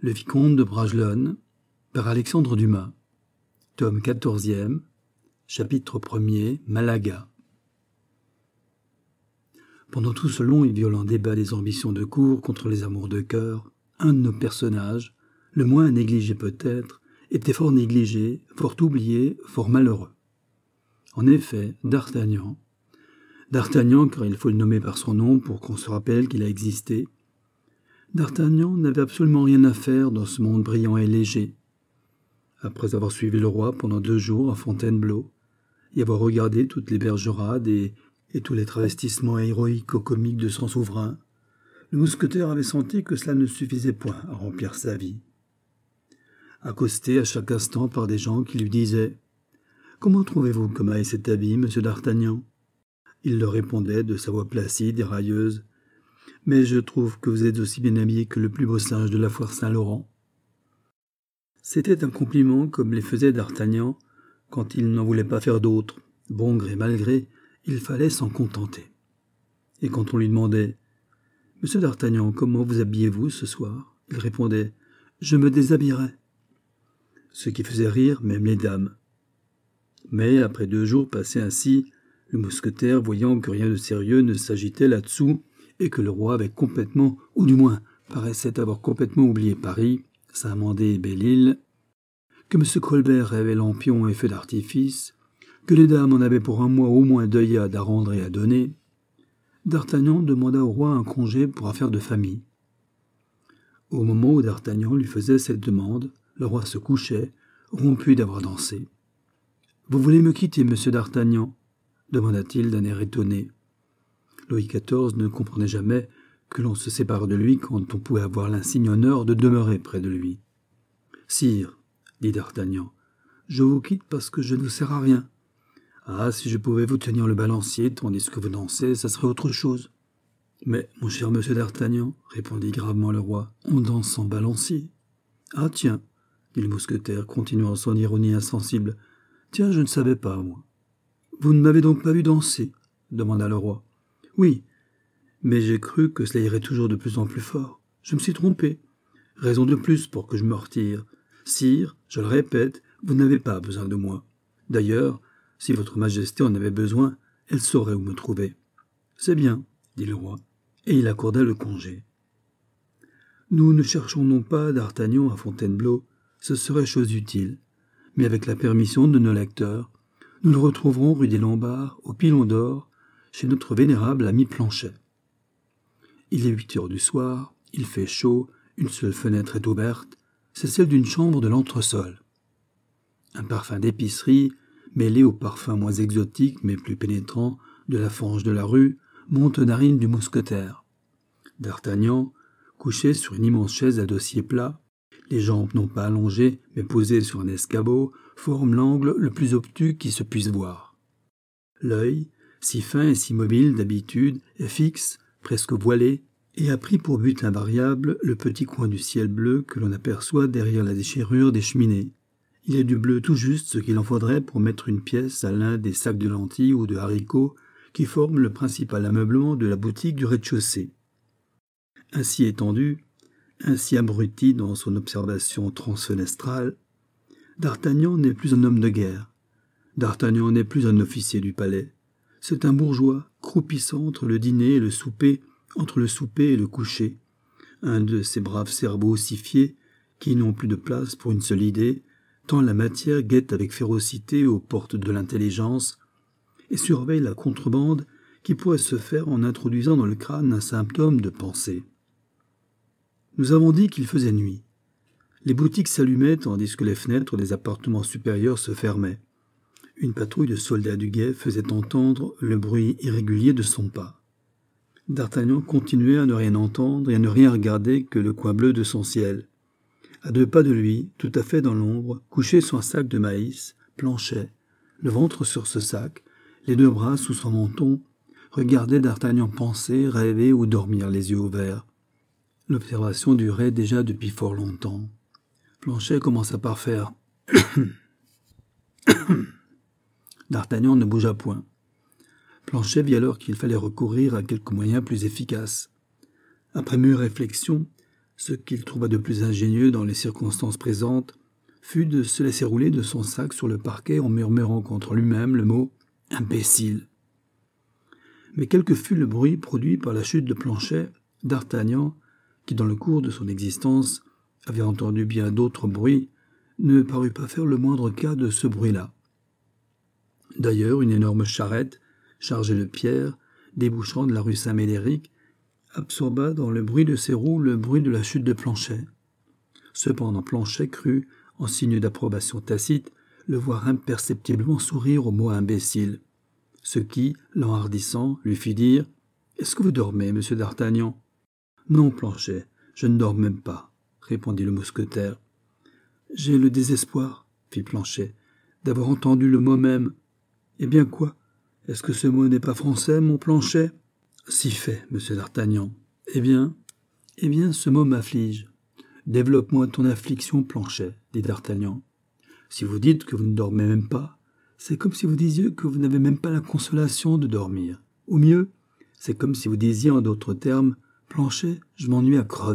Le Vicomte de Bragelonne, par Alexandre Dumas. Tome 14e, chapitre 1er, Malaga. Pendant tout ce long et violent débat des ambitions de cour contre les amours de cœur, un de nos personnages, le moins négligé peut-être, était fort négligé, fort oublié, fort malheureux. En effet, D'Artagnan, car il faut le nommer par son nom pour qu'on se rappelle qu'il a existé, D'Artagnan n'avait absolument rien à faire dans ce monde brillant et léger. Après avoir suivi le roi pendant 2 jours à Fontainebleau, et avoir regardé toutes les bergerades et tous les travestissements héroïco-comiques de son souverain, le mousquetaire avait senti que cela ne suffisait point à remplir sa vie. Accosté à chaque instant par des gens qui lui disaient « Comment trouvez-vous comme aille cet habit, monsieur d'Artagnan ?» Il leur répondait de sa voix placide et railleuse « Mais je trouve que vous êtes aussi bien habillé que le plus beau singe de la foire Saint-Laurent. » C'était un compliment comme les faisait D'Artagnan quand il n'en voulait pas faire d'autres. Bon gré mal gré, il fallait s'en contenter. Et quand on lui demandait « Monsieur d'Artagnan, comment vous habillez-vous ce soir ?» il répondait « Je me déshabillerai. » Ce qui faisait rire même les dames. Mais après 2 jours passés ainsi, le mousquetaire, voyant que rien de sérieux ne s'agitait là-dessous, et que le roi avait complètement, ou du moins paraissait avoir complètement oublié Paris, Saint-Mandé et Belle-Île, que M. Colbert rêvait lampions et feux d'artifice, que les dames en avaient pour 1 mois au moins d'œillades à rendre et à donner, D'Artagnan demanda au roi un congé pour affaires de famille. Au moment où D'Artagnan lui faisait cette demande, le roi se couchait, rompu d'avoir dansé. « Vous voulez me quitter, monsieur d'Artagnan ?» demanda-t-il d'un air étonné. Louis XIV ne comprenait jamais que l'on se sépare de lui quand on pouvait avoir l'insigne honneur de demeurer près de lui. « Sire, dit D'Artagnan, je vous quitte parce que je ne vous sers à rien. Ah, si je pouvais vous tenir le balancier tandis que vous dansez, ça serait autre chose. » « Mais, mon cher monsieur d'Artagnan, répondit gravement le roi, on danse sans balancier. »« Ah, tiens, dit le mousquetaire, continuant son ironie insensible. Tiens, je ne savais pas, moi. »« Vous ne m'avez donc pas vu danser ?» demanda le roi. « Oui, mais j'ai cru que cela irait toujours de plus en plus fort. Je me suis trompé. Raison de plus pour que je me retire. Sire, je le répète, vous n'avez pas besoin de moi. D'ailleurs, si votre majesté en avait besoin, elle saurait où me trouver. »« C'est bien, dit le roi, et il accorda le congé. Nous ne cherchons non pas D'Artagnan à Fontainebleau, ce serait chose utile, mais avec la permission de nos lecteurs, nous le retrouverons rue des Lombards, au Pilon d'Or, chez notre vénérable ami Planchet. Il est 8 heures du soir, il fait chaud, une seule fenêtre est ouverte, c'est celle d'une chambre de l'entresol. Un parfum d'épicerie, mêlé au parfum moins exotique mais plus pénétrant de la fange de la rue, monte aux narines du mousquetaire. D'Artagnan, couché sur une immense chaise à dossier plat, les jambes non pas allongées mais posées sur un escabeau, forme l'angle le plus obtus qui se puisse voir. L'œil, si fin et si mobile d'habitude, est fixe, presque voilé, et a pris pour but invariable le petit coin du ciel bleu que l'on aperçoit derrière la déchirure des cheminées. Il est du bleu tout juste ce qu'il en faudrait pour mettre une pièce à l'un des sacs de lentilles ou de haricots qui forment le principal ameublement de la boutique du rez-de-chaussée. Ainsi étendu, ainsi abruti dans son observation transfenestrale, D'Artagnan n'est plus un homme de guerre. D'Artagnan n'est plus un officier du palais. C'est un bourgeois, croupissant entre le dîner et le souper, entre le souper et le coucher. Un de ces braves cerveaux ossifiés qui n'ont plus de place pour une seule idée, tant la matière guette avec férocité aux portes de l'intelligence et surveille la contrebande qui pourrait se faire en introduisant dans le crâne un symptôme de pensée. Nous avons dit qu'il faisait nuit. Les boutiques s'allumaient tandis que les fenêtres des appartements supérieurs se fermaient. Une patrouille de soldats du guet faisait entendre le bruit irrégulier de son pas. D'Artagnan continuait à ne rien entendre et à ne rien regarder que le coin bleu de son ciel. À 2 pas de lui, tout à fait dans l'ombre, couché sur un sac de maïs, Planchet, le ventre sur ce sac, les 2 bras sous son menton, regardait D'Artagnan penser, rêver ou dormir les yeux ouverts. L'observation durait déjà depuis fort longtemps. Planchet commença par faire D'Artagnan ne bougea point. Planchet vit alors qu'il fallait recourir à quelques moyens plus efficaces. Après mûre réflexion, Ce qu'il trouva de plus ingénieux dans les circonstances présentes fut de se laisser rouler de son sac sur le parquet en murmurant contre lui-même le mot « imbécile ». Mais quel que fût le bruit produit par la chute de Planchet, D'Artagnan, qui dans le cours de son existence avait entendu bien d'autres bruits, ne parut pas faire le moindre cas de ce bruit-là. D'ailleurs, une énorme charrette, chargée de pierres, débouchant de la rue Saint-Médéric, absorba dans le bruit de ses roues le bruit de la chute de Planchet. Cependant Planchet crut, en signe d'approbation tacite, le voir imperceptiblement sourire au mot « imbécile », ce qui, l'enhardissant, lui fit dire « Est-ce que vous dormez, monsieur d'Artagnan ?»« Non, Planchet, je ne dors même pas, » répondit le mousquetaire. « J'ai le désespoir, » fit Planchet, « d'avoir entendu le mot même. »« Eh bien quoi? Est-ce que ce mot n'est pas français, mon Planchet ?»« Si fait, monsieur d'Artagnan. »« Eh bien, ce mot m'afflige. »« Développe-moi ton affliction, Planchet, » dit d'Artagnan. « Si vous dites que vous ne dormez même pas, c'est comme si vous disiez que vous n'avez même pas la consolation de dormir. Ou mieux, c'est comme si vous disiez en d'autres termes « Planchet, je m'ennuie à crever. »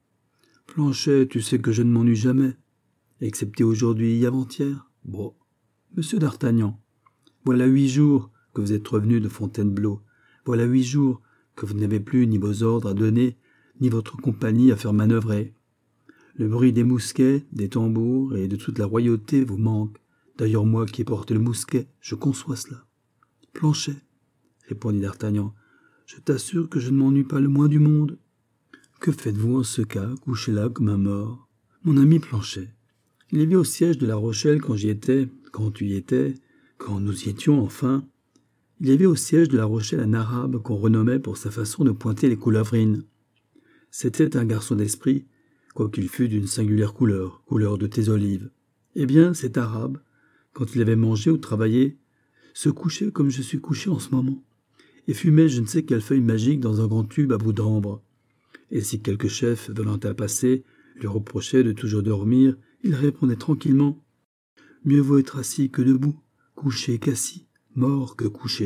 Planchet, tu sais que je ne m'ennuie jamais, excepté aujourd'hui et avant-hier. Bon, monsieur d'Artagnan, voilà 8 jours que vous êtes revenu de Fontainebleau. Voilà 8 jours que vous n'avez plus ni vos ordres à donner, ni votre compagnie à faire manœuvrer. Le bruit des mousquets, des tambours et de toute la royauté vous manque. D'ailleurs, moi qui ai porté le mousquet, je conçois cela. Planchet, répondit d'Artagnan, je t'assure que je ne m'ennuie pas le moins du monde. Que faites-vous en ce cas, couché là comme un mort? Mon ami Planchet, il y avait au siège de La Rochelle quand j'y étais, quand tu y étais, quand nous y étions enfin, il y avait au siège de La Rochelle un arabe qu'on renommait pour sa façon de pointer les coulevrines. C'était un garçon d'esprit, quoiqu'il fût d'une singulière couleur de tes olives. Eh bien, cet arabe, quand il avait mangé ou travaillé, se couchait comme je suis couché en ce moment, et fumait je ne sais quelle feuille magique dans un grand tube à bout d'ambre. Et si quelque chef venant à passer lui reprochait de toujours dormir, il répondait tranquillement « Mieux vaut être assis que debout, couché qu'assis, mort que couché. »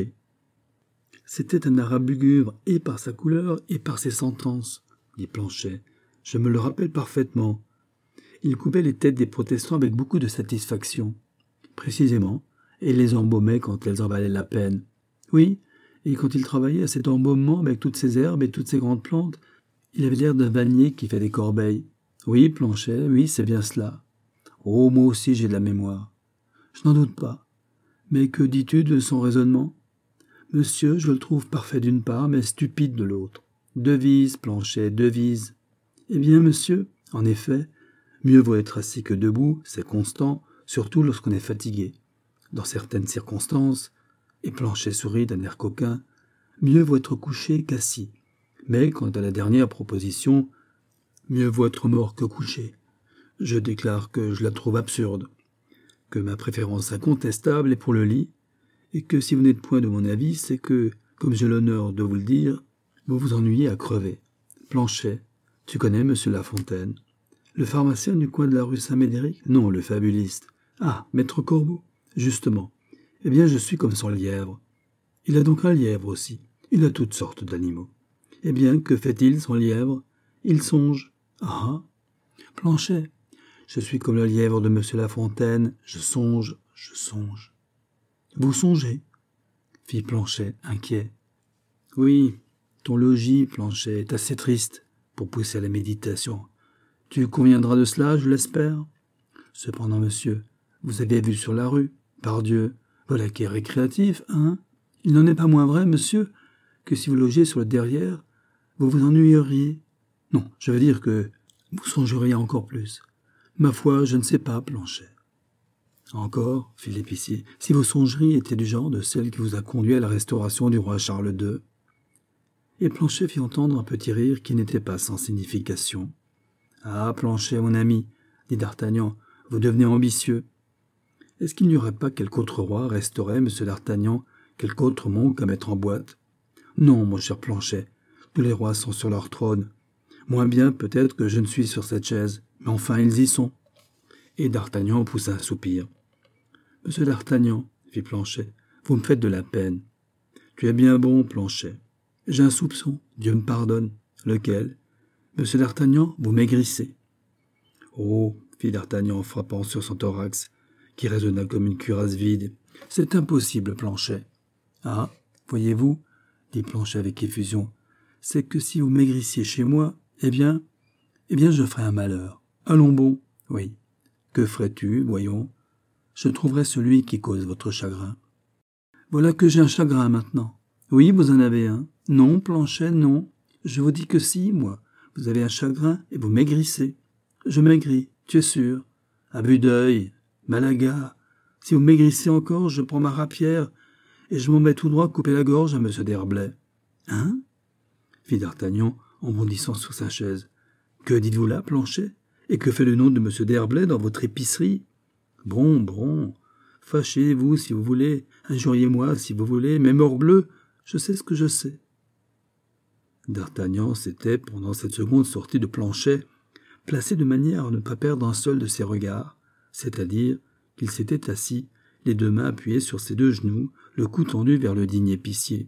C'était un arabe lugubre, et par sa couleur, et par ses sentences, dit Planchet. Je me le rappelle parfaitement. Il coupait les têtes des protestants avec beaucoup de satisfaction. Précisément, et les embaumait quand elles en valaient la peine. Oui, et quand il travaillait à cet embaumement avec toutes ces herbes et toutes ces grandes plantes, il avait l'air d'un vannier qui fait des corbeilles. Oui, Planchet, oui, c'est bien cela. Oh, moi aussi j'ai de la mémoire. Je n'en doute pas. Mais que dis-tu de son raisonnement? Monsieur, je le trouve parfait d'une part, mais stupide de l'autre. Devise, Planchet, devise. Eh bien, monsieur, en effet, mieux vaut être assis que debout, c'est constant, surtout lorsqu'on est fatigué. Dans certaines circonstances, et Planchet sourit d'un air coquin, mieux vaut être couché qu'assis. Mais quant à la dernière proposition, mieux vaut être mort que couché. Je déclare que je la trouve absurde, que ma préférence incontestable est pour le lit, et que si vous n'êtes point de mon avis, c'est que, comme j'ai l'honneur de vous le dire, vous vous ennuyez à crever. Planchet, tu connais monsieur Lafontaine? Le pharmacien du coin de la rue Saint-Médéric? Non, le fabuliste. Ah, maître Corbeau? Justement. Eh bien, je suis comme son lièvre. Il a donc un lièvre aussi. Il a toutes sortes d'animaux. Eh bien, que fait-il, son lièvre? Il songe. Ah! Planchet, je suis comme le lièvre de monsieur Lafontaine. Je songe, je songe. Vous songez? Fit Planchet, inquiet. Oui, ton logis, Planchet, est assez triste pour pousser à la méditation. Tu conviendras de cela, je l'espère. Cependant, monsieur, vous avez vu sur la rue, pardieu, voilà qui est récréatif, hein? Il n'en est pas moins vrai, monsieur, que si vous logez sur le derrière, vous vous ennuyeriez. Non, je veux dire que vous songeriez encore plus. Ma foi, je ne sais pas, Planchet. Encore, fit l'épicier, si vos songeries étaient du genre de celle qui vous a conduit à la restauration du roi Charles II. Et Planchet fit entendre un petit rire qui n'était pas sans signification. Ah, Planchet, mon ami, dit d'Artagnan, vous devenez ambitieux. Est-ce qu'il n'y aurait pas quelque autre roi resterait, monsieur d'Artagnan, quelque autre monarque à mettre en boîte? Non, mon cher Planchet, tous les rois sont sur leur trône. Moins bien peut-être que je ne suis sur cette chaise, mais enfin ils y sont. Et d'Artagnan poussa un soupir. « Monsieur d'Artagnan, fit Planchet, vous me faites de la peine. Tu es bien bon, Planchet. J'ai un soupçon, Dieu me pardonne. Lequel? Monsieur d'Artagnan, vous maigrissez. Oh, fit d'Artagnan en frappant sur son thorax, qui résonna comme une cuirasse vide. C'est impossible, Planchet. Ah, voyez-vous, dit Planchet avec effusion, c'est que si vous maigrissiez chez moi, eh bien, je ferais un malheur. Allons bon, oui. Que ferais-tu, voyons? Je trouverais celui qui cause votre chagrin. Voilà que j'ai un chagrin maintenant. Oui, vous en avez un. Non, Planchet, non. Je vous dis que si, moi. Vous avez un chagrin et vous maigrissez. Je maigris, tu es sûr. À vue d'œil, Malaga. Si vous maigrissez encore, je prends ma rapière et je m'en mets tout droit couper la gorge à M. d'Herblay. Hein? Fit d'Artagnan en bondissant sur sa chaise. Que dites-vous là, Planchet? Et que fait le nom de M. d'Herblay dans votre épicerie? Bon, fâchez-vous si vous voulez, injuriez-moi si vous voulez, mais morbleu, je sais ce que je sais. D'Artagnan s'était, pendant cette seconde sortie de Planchet, placé de manière à ne pas perdre un seul de ses regards, c'est-à-dire qu'il s'était assis, les deux mains appuyées sur ses deux genoux, le cou tendu vers le digne épicier.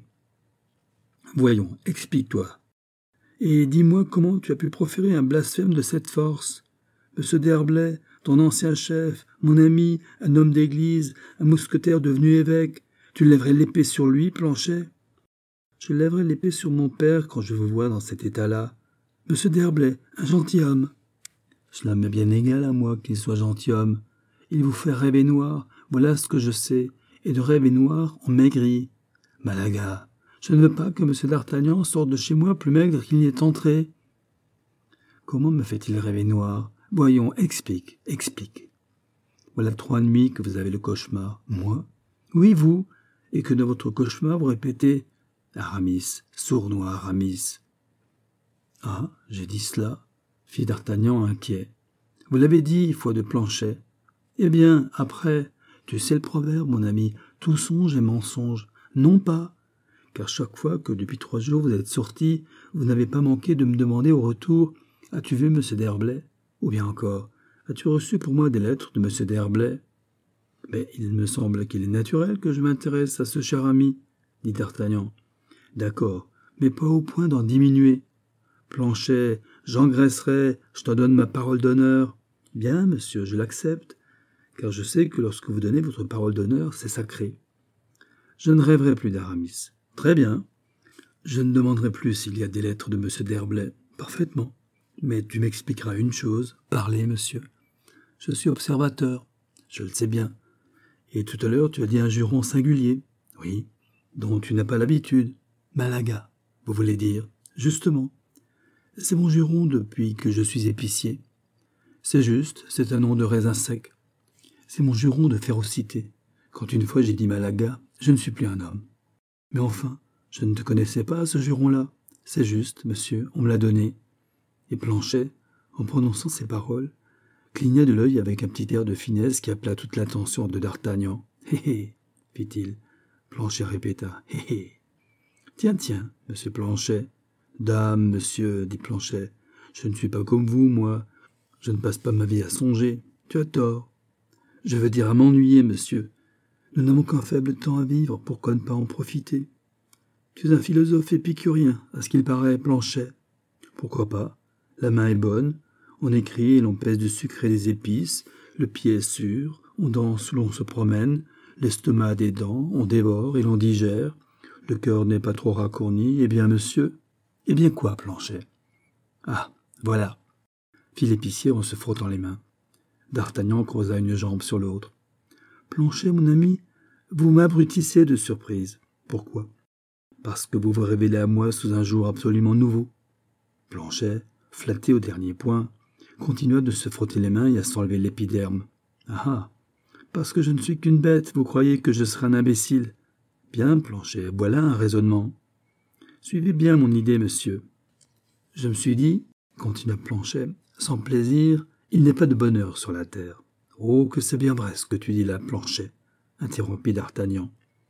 « Voyons, explique-toi. Et dis-moi comment tu as pu proférer un blasphème de cette force. Monsieur d'Herblay, ton ancien chef, mon ami, un homme d'église, un mousquetaire devenu évêque, tu lèverais l'épée sur lui, Planchet? Je lèverai l'épée sur mon père quand je vous vois dans cet état-là. Monsieur d'Herblay, un gentilhomme. Cela m'est bien égal à moi qu'il soit gentilhomme. Il vous fait rêver noir, voilà ce que je sais, et de rêver noir, on maigrit. Malaga, je ne veux pas que monsieur d'Artagnan sorte de chez moi plus maigre qu'il n'y est entré. Comment me fait-il rêver noir? Voyons, explique. Voilà 3 nuits que vous avez le cauchemar. Moi? Oui, vous. Et que dans votre cauchemar, vous répétez « Aramis, sournois Aramis ». Ah, j'ai dit cela, fit d'Artagnan inquiet. Vous l'avez dit, foi de Planchet. Eh bien, après, tu sais le proverbe, mon ami, tout songe est mensonge. Non pas, car chaque fois que depuis 3 jours vous êtes sorti, vous n'avez pas manqué de me demander au retour « As-tu vu M. d'Herblay ?» Ou bien encore « As-tu reçu pour moi des lettres de M. d'Herblay ?» Mais il me semble qu'il est naturel que je m'intéresse à ce cher ami, dit d'Artagnan. D'accord, mais pas au point d'en diminuer. Planchet, j'engraisserai, je t'en donne ma parole d'honneur. Bien, monsieur, je l'accepte, car je sais que lorsque vous donnez votre parole d'honneur, c'est sacré. Je ne rêverai plus d'Aramis. Très bien. Je ne demanderai plus s'il y a des lettres de M. d'Herblay. Parfaitement. Mais tu m'expliqueras une chose. Parlez, monsieur. Je suis observateur. Je le sais bien. Et tout à l'heure, tu as dit un juron singulier. Oui, dont tu n'as pas l'habitude. Malaga, vous voulez dire. Justement. C'est mon juron depuis que je suis épicier. C'est juste, c'est un nom de raisin sec. C'est mon juron de férocité. Quand une fois j'ai dit Malaga, je ne suis plus un homme. Mais enfin, je ne te connaissais pas, ce juron-là. C'est juste, monsieur, on me l'a donné. Et Planchet, en prononçant ces paroles, cligna de l'œil avec un petit air de finesse qui appela toute l'attention de d'Artagnan. « Hé hé » fit-il. Planchet répéta « Hé hé »« Tiens, monsieur Planchet. »« Dame, monsieur, dit Planchet, je ne suis pas comme vous, moi. Je ne passe pas ma vie à songer. Tu as tort. Je veux dire à m'ennuyer, monsieur. Nous n'avons qu'un faible temps à vivre, pourquoi ne pas en profiter? Tu es un philosophe épicurien, à ce qu'il paraît, Planchet. Pourquoi pas? La main est bonne, on écrit et l'on pèse du sucre et des épices, le pied est sûr, on danse ou l'on se promène, l'estomac a des dents, on dévore et l'on digère, le cœur n'est pas trop racorni, eh bien, monsieur? Eh bien quoi, Planchet? Ah, voilà, fit l'épicier en se frottant les mains. D'Artagnan croisa une jambe sur l'autre. Planchet, mon ami, vous m'abrutissez de surprise. Pourquoi? Parce que vous vous révélez à moi sous un jour absolument nouveau. Planchet, flatté au dernier point, continua de se frotter les mains et à s'enlever l'épiderme. Ah, parce que je ne suis qu'une bête, vous croyez que je serai un imbécile? Bien, Planchet, voilà un raisonnement. Suivez bien mon idée, monsieur. Je me suis dit, continua Planchet, sans plaisir, il n'est pas de bonheur sur la terre. Oh, que c'est bien vrai ce que tu dis là, Planchet, interrompit d'Artagnan.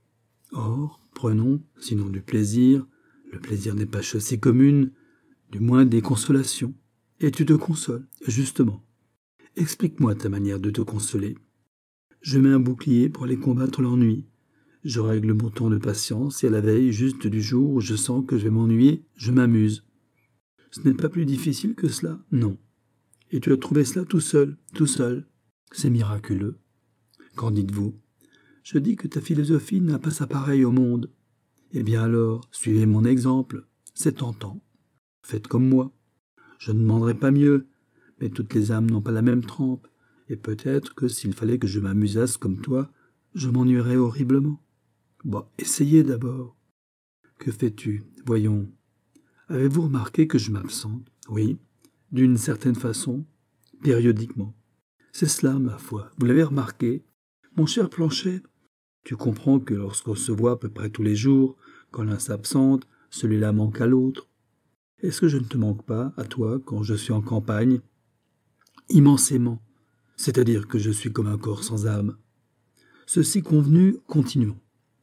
Or, prenons, sinon du plaisir, le plaisir n'est pas chose si commune, du moins des consolations. Et tu te consoles, justement. Explique-moi ta manière de te consoler. Je mets un bouclier pour aller combattre l'ennui. Je règle mon temps de patience et à la veille juste du jour où je sens que je vais m'ennuyer, je m'amuse. Ce n'est pas plus difficile que cela, non. Et tu as trouvé cela tout seul, tout seul. C'est miraculeux. Qu'en dites-vous? Je dis que ta philosophie n'a pas sa pareille au monde. Eh bien alors, suivez mon exemple, c'est tentant. Faites comme moi. Je ne demanderai pas mieux, mais toutes les âmes n'ont pas la même trempe, et peut-être que s'il fallait que je m'amusasse comme toi, je m'ennuierais horriblement. Bon, essayez d'abord. Que fais-tu? Voyons. Avez-vous remarqué que je m'absente? Oui, d'une certaine façon, périodiquement. C'est cela, ma foi. Vous l'avez remarqué? Mon cher Planchet, tu comprends que lorsqu'on se voit à peu près tous les jours, quand l'un s'absente, celui-là manque à l'autre. Est-ce que je ne te manque pas, à toi, quand je suis en campagne? Immensément. C'est-à-dire que je suis comme un corps sans âme. Ceci convenu, continuons.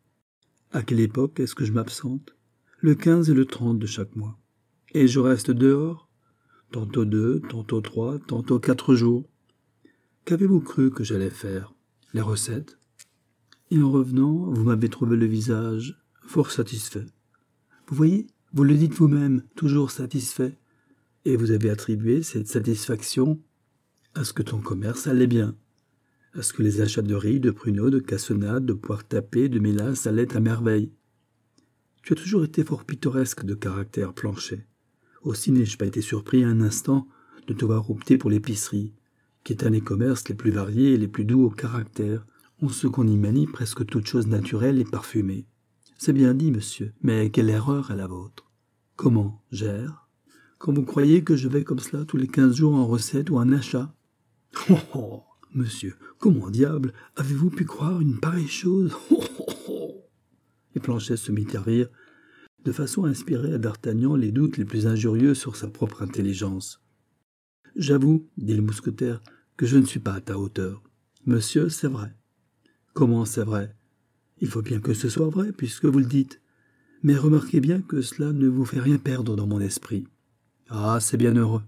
À quelle époque est-ce que je m'absente? Le 15 et le 30 de chaque mois. Et je reste dehors? Tantôt 2, tantôt 3, tantôt 4 jours. Qu'avez-vous cru que j'allais faire? Les recettes? Et en revenant, vous m'avez trouvé le visage fort satisfait. Vous voyez, vous le dites vous-même, toujours satisfait. Et vous avez attribué cette satisfaction à ce que ton commerce allait bien, à ce que les achats de riz, de pruneaux, de cassonade, de poires tapées, de mélasse allaient à merveille. Tu as toujours été fort pittoresque de caractère, Planchet. Aussi n'ai-je pas été surpris un instant de te voir opter pour l'épicerie, qui est un des commerces les plus variés et les plus doux au caractère, en ce qu'on y manie presque toute chose naturelle et parfumée. C'est bien dit, monsieur, mais quelle erreur est la vôtre? Comment, gère? Quand vous croyez que je vais comme cela tous les 15 jours en recette ou en achat? Oh, oh, monsieur, comment diable avez-vous pu croire une pareille chose? Oh, oh, oh. Et Planchet se mit à rire, de façon à inspirer à D'Artagnan les doutes les plus injurieux sur sa propre intelligence. J'avoue, dit le mousquetaire, que je ne suis pas à ta hauteur. Monsieur, c'est vrai. Comment c'est vrai? Il faut bien que ce soit vrai, puisque vous le dites. Mais remarquez bien que cela ne vous fait rien perdre dans mon esprit. Ah, c'est bien heureux.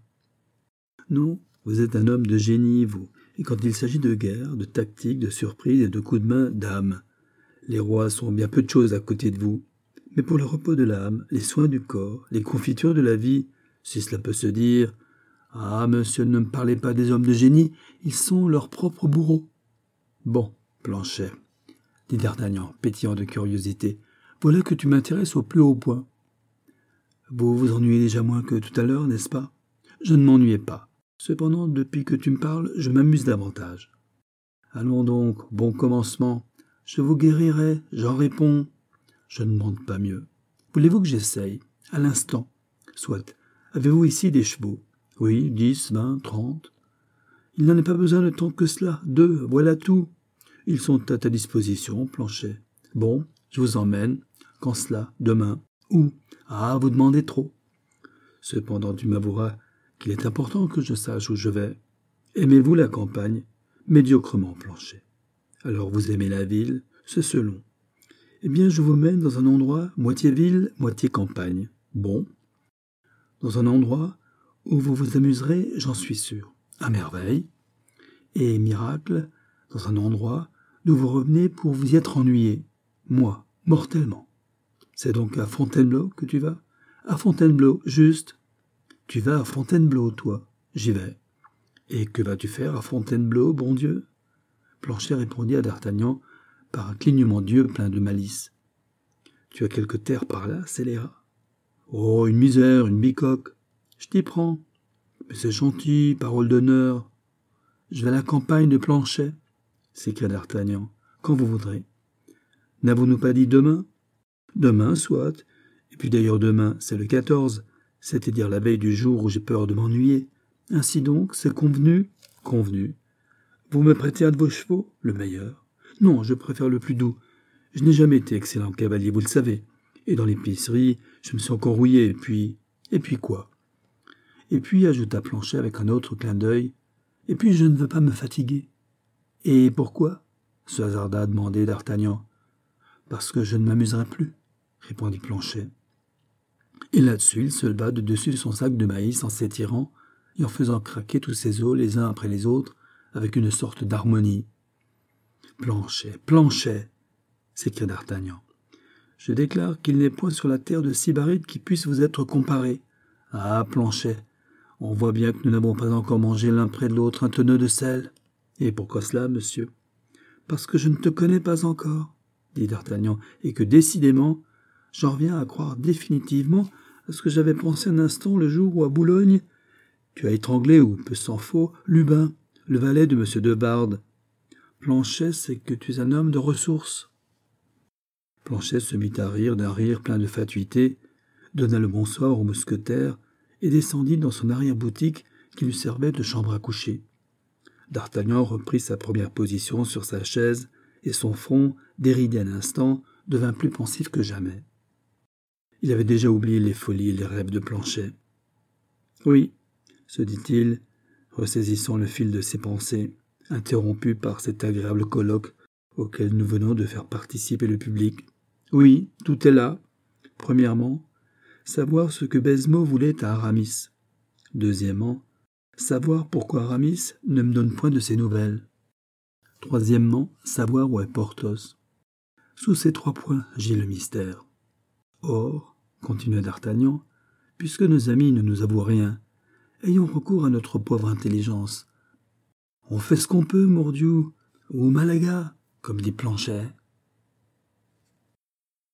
Non, vous êtes un homme de génie, vous, et quand il s'agit de guerre, de tactique, de surprise et de coups de main, dame, les rois sont bien peu de choses à côté de vous. Mais pour le repos de l'âme, les soins du corps, les confitures de la vie, si cela peut se dire, ah, monsieur, ne me parlez pas des hommes de génie, ils sont leurs propres bourreaux. Bon, Planchet, dit D'Artagnan, pétillant de curiosité, voilà que tu m'intéresses au plus haut point. Vous vous ennuyez déjà moins que tout à l'heure, n'est-ce pas? Je ne m'ennuyais pas. Cependant, depuis que tu me parles, je m'amuse davantage. Allons donc, bon commencement. Je vous guérirai, j'en réponds. Je ne demande pas mieux. Voulez-vous que j'essaye? À l'instant. Soit. Avez-vous ici des chevaux? Oui, 10, 20, 30. Il n'en est pas besoin de tant que cela. 2, voilà tout. Ils sont à ta disposition, Planchet. Bon, je vous emmène. Quand cela? Demain. Où? Ah, vous demandez trop. Cependant, tu m'avoueras qu'il est important que je sache où je vais. Aimez-vous la campagne? Médiocrement, Planchet. Alors vous aimez la ville? C'est selon. Eh bien, je vous mène dans un endroit moitié ville, moitié campagne. Bon. Dans un endroit où vous vous amuserez, j'en suis sûr. À merveille. Et miracle, dans un endroit d'où vous revenez pour vous y être ennuyé. Moi, mortellement. C'est donc à Fontainebleau que tu vas? À Fontainebleau, juste. Tu vas à Fontainebleau, toi? J'y vais. Et que vas-tu faire à Fontainebleau, bon Dieu? Planchet répondit à D'Artagnan par un clignement d'yeux plein de malice. Tu as quelque terre par là, scélérat? Oh, une misère, une bicoque. Je t'y prends. Mais c'est gentil, parole d'honneur. Je vais à la campagne de Planchet, s'écria D'Artagnan, quand vous voudrez. N'avons-nous pas dit demain? Demain, soit. Et puis d'ailleurs demain, c'est le 14, c'est-à-dire la veille du jour où j'ai peur de m'ennuyer. Ainsi donc, c'est convenu? Convenu. Vous me prêtez un de vos chevaux? Le meilleur. Non, je préfère le plus doux. Je n'ai jamais été excellent cavalier, vous le savez. Et dans l'épicerie, je me suis encore rouillé, et puis quoi? Et puis, ajouta Planchet avec un autre clin d'œil, et puis je ne veux pas me fatiguer. Et pourquoi? Se hasarda à demander D'Artagnan. Parce que je ne m'amuserai plus, répondit Planchet. Et là-dessus, il se leva de dessus son sac de maïs en s'étirant et en faisant craquer tous ses os les uns après les autres avec une sorte d'harmonie. Planchet, Planchet, s'écria D'Artagnan. Je déclare qu'il n'est point sur la terre de sybarites qui puisse vous être comparé. Ah, Planchet, on voit bien que nous n'avons pas encore mangé l'un près de l'autre un tonneau de sel. Et pourquoi cela, monsieur? Parce que je ne te connais pas encore, dit d'Artagnan, et que décidément, j'en reviens à croire définitivement à ce que j'avais pensé un instant le jour où, à Boulogne, tu as étranglé, ou peu s'en faut, Lubin, le valet de M. de Barde. Planchet, c'est que tu es un homme de ressources. Planchet se mit à rire d'un rire plein de fatuité, donna le bonsoir au mousquetaire et descendit dans son arrière-boutique qui lui servait de chambre à coucher. D'Artagnan reprit sa première position sur sa chaise et son front, déridé un instant, devint plus pensif que jamais. Il avait déjà oublié les folies et les rêves de Planchet. « Oui, » se dit-il, ressaisissant le fil de ses pensées, interrompu par cet agréable colloque auquel nous venons de faire participer le public. « Oui, tout est là. Premièrement, savoir ce que Baisemeaux voulait à Aramis. Deuxièmement, savoir pourquoi Aramis ne me donne point de ses nouvelles. Troisièmement, savoir où est Porthos. Sous ces 3 points, j'ai le mystère. Or, continua d'Artagnan, puisque nos amis ne nous avouent rien, ayons recours à notre pauvre intelligence. On fait ce qu'on peut, mordiou, ou Malaga, comme dit Planchet.